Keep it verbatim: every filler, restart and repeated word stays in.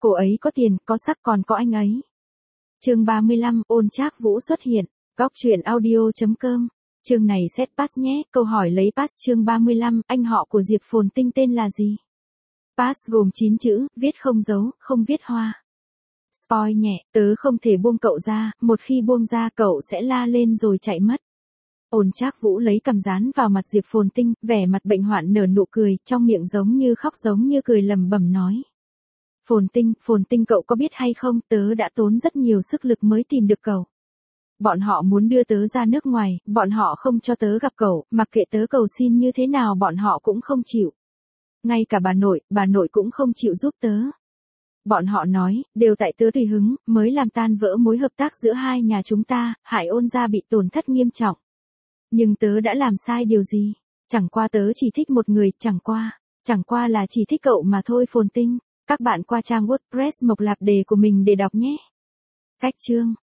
cô ấy có tiền, có sắc còn có anh ấy. Chương ba mươi lăm, Ôn Trác Vũ xuất hiện. Góc truyện audio chấm com. Chương này set pass nhé, câu hỏi lấy pass chương ba mươi lăm, anh họ của Diệp Phồn Tinh tên là gì? Pass gồm chín chữ, viết không dấu, không viết hoa. Spoil nhẹ, tớ không thể buông cậu ra, một khi buông ra cậu sẽ la lên rồi chạy mất. Ôn Trác Vũ lấy cằm dán vào mặt Diệp Phồn Tinh, vẻ mặt bệnh hoạn nở nụ cười, trong miệng giống như khóc giống như cười lẩm bẩm nói. Phồn Tinh, Phồn Tinh cậu có biết hay không, tớ đã tốn rất nhiều sức lực mới tìm được cậu. Bọn họ muốn đưa tớ ra nước ngoài, bọn họ không cho tớ gặp cậu, mặc kệ tớ cầu xin như thế nào bọn họ cũng không chịu. Ngay cả bà nội, bà nội cũng không chịu giúp tớ. Bọn họ nói, đều tại tớ tùy hứng, mới làm tan vỡ mối hợp tác giữa hai nhà chúng ta, hại Ôn gia bị tổn thất nghiêm trọng. Nhưng tớ đã làm sai điều gì? Chẳng qua tớ chỉ thích một người, chẳng qua, chẳng qua là chỉ thích cậu mà thôi Phồn Tinh. Các bạn qua trang WordPress Mộc Lạp Đề của mình để đọc nhé. Cách chương